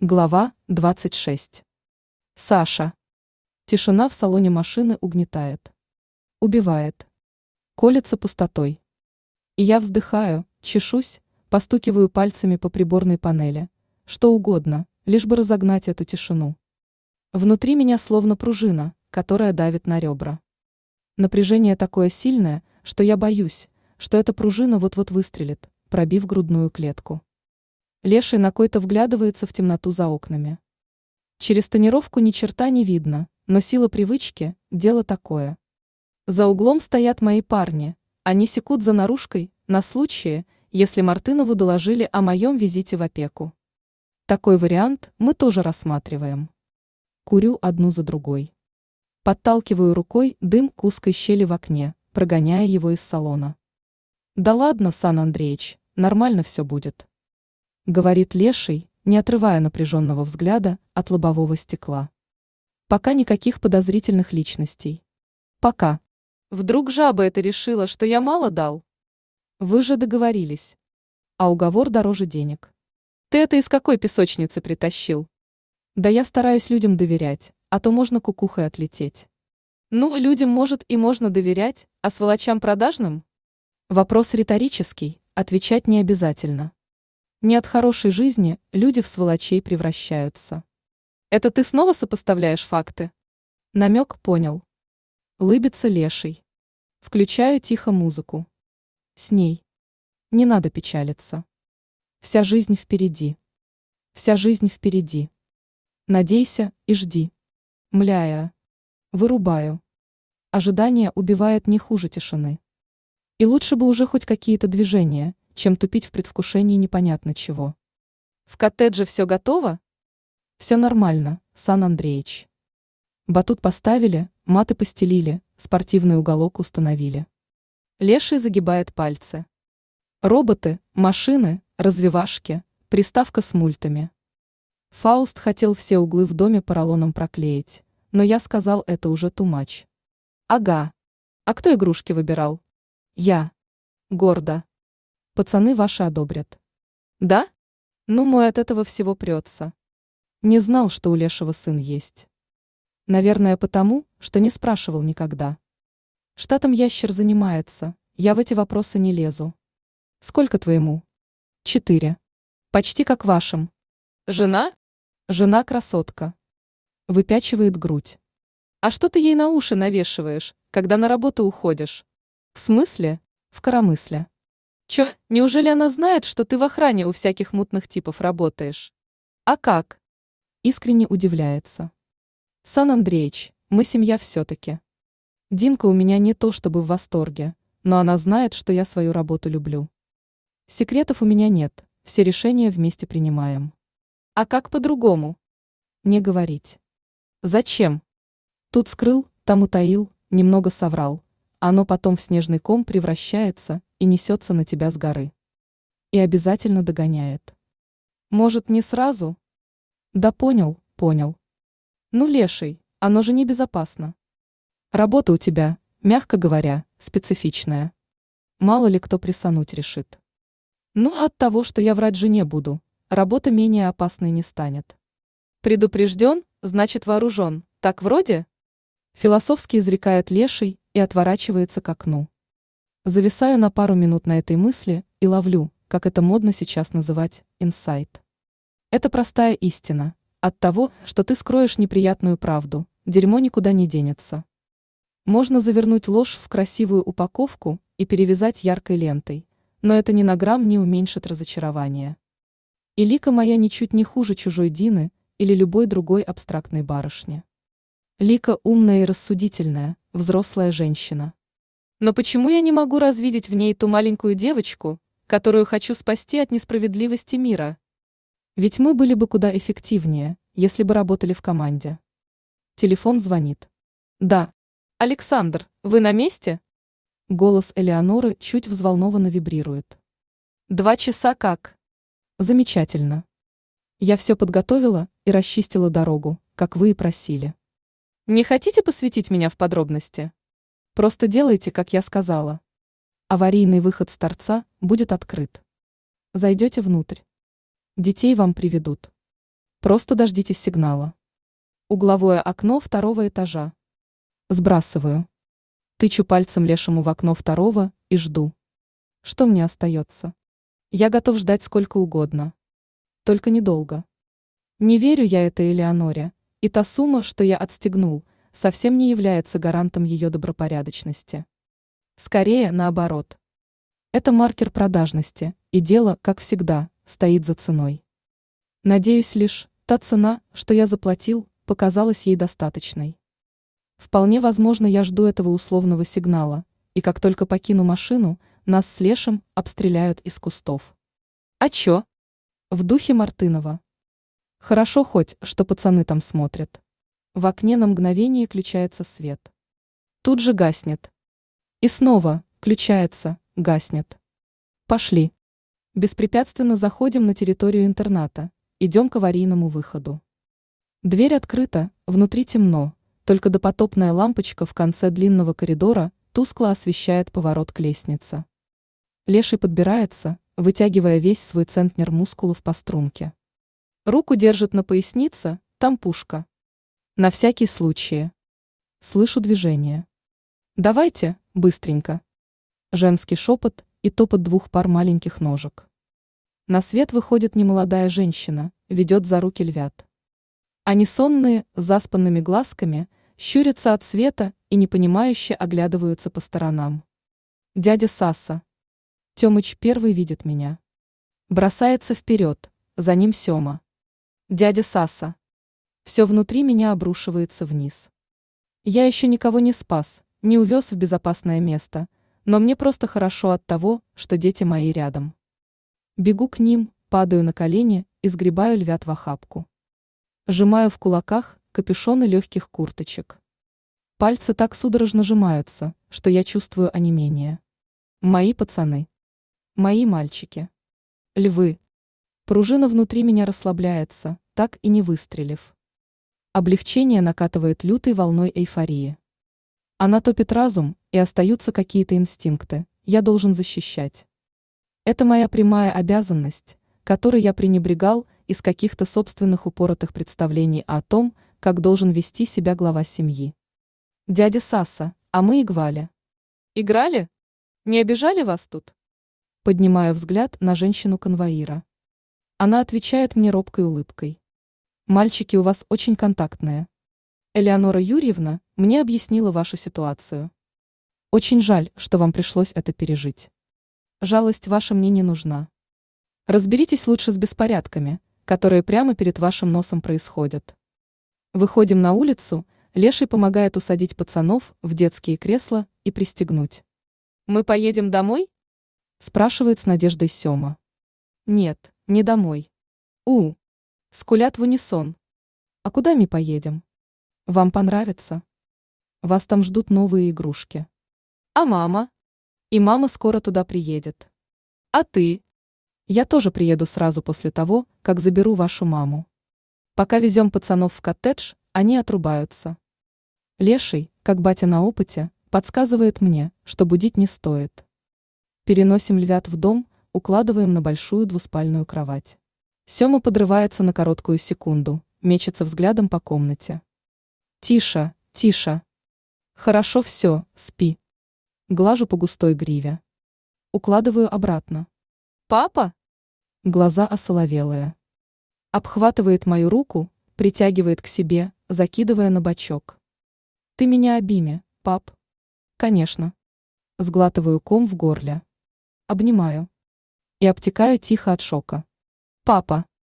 Глава 26. Саша. Тишина в салоне машины угнетает. Убивает. Колется пустотой. И я вздыхаю, чешусь, постукиваю пальцами по приборной панели. Что угодно, лишь бы разогнать эту тишину. Внутри меня словно пружина, которая давит на ребра. Напряжение такое сильное, что я боюсь, что эта пружина вот-вот выстрелит, пробив грудную клетку. Леший на кой-то вглядывается в темноту за окнами. Через тонировку ни черта не видно, но сила привычки – дело такое. За углом стоят мои парни, они секут за наружкой на случае, если Мартынову доложили о моем визите в опеку. Такой вариант мы тоже рассматриваем. Курю одну за другой. Подталкиваю рукой дым к узкой щели в окне, прогоняя его из салона. «Да ладно, Сан Андреич, нормально все будет», — говорит Леший, не отрывая напряженного взгляда от лобового стекла. Пока никаких подозрительных личностей. Пока. Вдруг жаба это решила, что я мало дал? Вы же договорились. А уговор дороже денег. Ты это из какой песочницы притащил? Да я стараюсь людям доверять, а то можно кукухой отлететь. Ну, людям, может, и можно доверять, а сволочам продажным? Вопрос риторический, отвечать не обязательно. Не от хорошей жизни люди в сволочей превращаются. Это ты снова сопоставляешь факты? Намек понял. Лыбится Леший. Включаю тихо музыку. С ней. Не надо печалиться. Вся жизнь впереди. Вся жизнь впереди. Надейся и жди. Мляя. Вырубаю. Ожидание убивает не хуже тишины. И лучше бы уже хоть какие-то движения, чем тупить в предвкушении непонятно чего. В коттедже все готово? Все нормально, Сан Андреич. Батут поставили, маты постелили, спортивный уголок установили. Леший загибает пальцы. Роботы, машины, развивашки, приставка с мультами. Фауст хотел все углы в доме поролоном проклеить, но я сказал, это уже too much. Ага. А кто игрушки выбирал? Я. Гордо. Пацаны ваши одобрят. Да? Ну, мой от этого всего прется. Не знал, что у Лешего сын есть. Наверное, потому, что не спрашивал никогда. Штатом ящер занимается, я в эти вопросы не лезу. Сколько твоему? 4. Почти как вашим. Жена? Жена красотка. Выпячивает грудь. А что ты ей на уши навешиваешь, когда на работу уходишь? В смысле? В коромысле. Чё, неужели она знает, что ты в охране у всяких мутных типов работаешь? А как? Искренне удивляется. Сан Андреич, мы семья все-таки. Динка у меня не то чтобы в восторге, но она знает, что я свою работу люблю. Секретов у меня нет, все решения вместе принимаем. А как по-другому? Не говорить. Зачем? Тут скрыл, там утаил, немного соврал. Оно потом в снежный ком превращается и несется на тебя с горы. И обязательно догоняет. Может, не сразу? Да понял, понял. Ну, Леший, оно же небезопасно. Работа у тебя, мягко говоря, специфичная. Мало ли кто присануть решит. Ну, от того, что я врать жене буду, работа менее опасной не станет. Предупрежден, значит вооружен, так вроде? Философски изрекает Леший и отворачивается к окну. Зависаю на пару минут на этой мысли и ловлю, как это модно сейчас называть, инсайт. Это простая истина. От того, что ты скроешь неприятную правду, дерьмо никуда не денется. Можно завернуть ложь в красивую упаковку и перевязать яркой лентой, но это ни на грамм не уменьшит разочарование. И Лика моя ничуть не хуже чужой Дины или любой другой абстрактной барышни. Лика умная и рассудительная, взрослая женщина. Но почему я не могу развидеть в ней ту маленькую девочку, которую хочу спасти от несправедливости мира? Ведь мы были бы куда эффективнее, если бы работали в команде. Телефон звонит. Да. Александр, вы на месте? Голос Элеоноры чуть взволнованно вибрирует. 2 часа как? Замечательно. Я все подготовила и расчистила дорогу, как вы и просили. Не хотите посвятить меня в подробности? Просто делайте, как я сказала. Аварийный выход с торца будет открыт. Зайдете внутрь. Детей вам приведут. Просто дождитесь сигнала. Угловое окно второго этажа. Сбрасываю. Тычу пальцем лешему в окно второго и жду. Что мне остается? Я готов ждать сколько угодно. Только недолго. Не верю я этой Элеоноре, и та сумма, что я отстегнул, совсем не является гарантом ее добропорядочности. Скорее, наоборот. Это маркер продажности, и дело, как всегда, стоит за ценой. Надеюсь лишь, та цена, что я заплатил, показалась ей достаточной. Вполне возможно, я жду этого условного сигнала, и как только покину машину, нас с Лешем обстреляют из кустов. А чё? В духе Мартынова. Хорошо хоть, что пацаны там смотрят. В окне на мгновение включается свет. Тут же гаснет. И снова включается, гаснет. Пошли. Беспрепятственно заходим на территорию интерната, идем к аварийному выходу. Дверь открыта, внутри темно, только допотопная лампочка в конце длинного коридора тускло освещает поворот к лестнице. Леший подбирается, вытягивая весь свой центнер мускулов по струнке. Руку держит на пояснице, там пушка. На всякий случай. Слышу движение. Давайте, быстренько. Женский шепот и топот двух пар маленьких ножек. На свет выходит немолодая женщина, ведет за руки львят. Они сонные, с заспанными глазками, щурятся от света и непонимающе оглядываются по сторонам. Дядя Саса. Тёмыч первый видит меня. Бросается вперед, за ним Сёма. Дядя Саса. Все внутри меня обрушивается вниз. Я еще никого не спас, не увез в безопасное место, но мне просто хорошо от того, что дети мои рядом. Бегу к ним, падаю на колени и сгребаю львят в охапку. Сжимаю в кулаках капюшоны легких курточек. Пальцы так судорожно сжимаются, что я чувствую онемение. Мои пацаны. Мои мальчики. Львы. Пружина внутри меня расслабляется, так и не выстрелив. Облегчение накатывает лютой волной эйфории. Она топит разум, и остаются какие-то инстинкты, я должен защищать. Это моя прямая обязанность, которой я пренебрегал из каких-то собственных упоротых представлений о том, как должен вести себя глава семьи. Дядя Саса, а мы играли. Играли? Не обижали вас тут? Поднимаю взгляд на женщину-конвоира. Она отвечает мне робкой улыбкой. Мальчики у вас очень контактные. Элеонора Юрьевна мне объяснила вашу ситуацию. Очень жаль, что вам пришлось это пережить. Жалость ваша мне не нужна. Разберитесь лучше с беспорядками, которые прямо перед вашим носом происходят. Выходим на улицу, Леший помогает усадить пацанов в детские кресла и пристегнуть. «Мы поедем домой?» – спрашивает с надеждой Сёма. «Нет, не домой. Скулят в унисон. А куда мы поедем? Вам понравится? Вас там ждут новые игрушки. А мама? И мама скоро туда приедет. А ты? Я тоже приеду сразу после того, как заберу вашу маму. Пока везем пацанов в коттедж, они отрубаются. Леший, как батя на опыте, подсказывает мне, что будить не стоит. Переносим львят в дом, укладываем на большую двуспальную кровать. Сёма подрывается на короткую секунду, мечется взглядом по комнате. Тише, тише. Хорошо все, спи. Глажу по густой гриве. Укладываю обратно. Папа? Глаза осоловелые. Обхватывает мою руку, притягивает к себе, закидывая на бочок. Ты меня обими, пап? Конечно. Сглатываю ком в горле. Обнимаю. И обтекаю тихо от шока. Папа.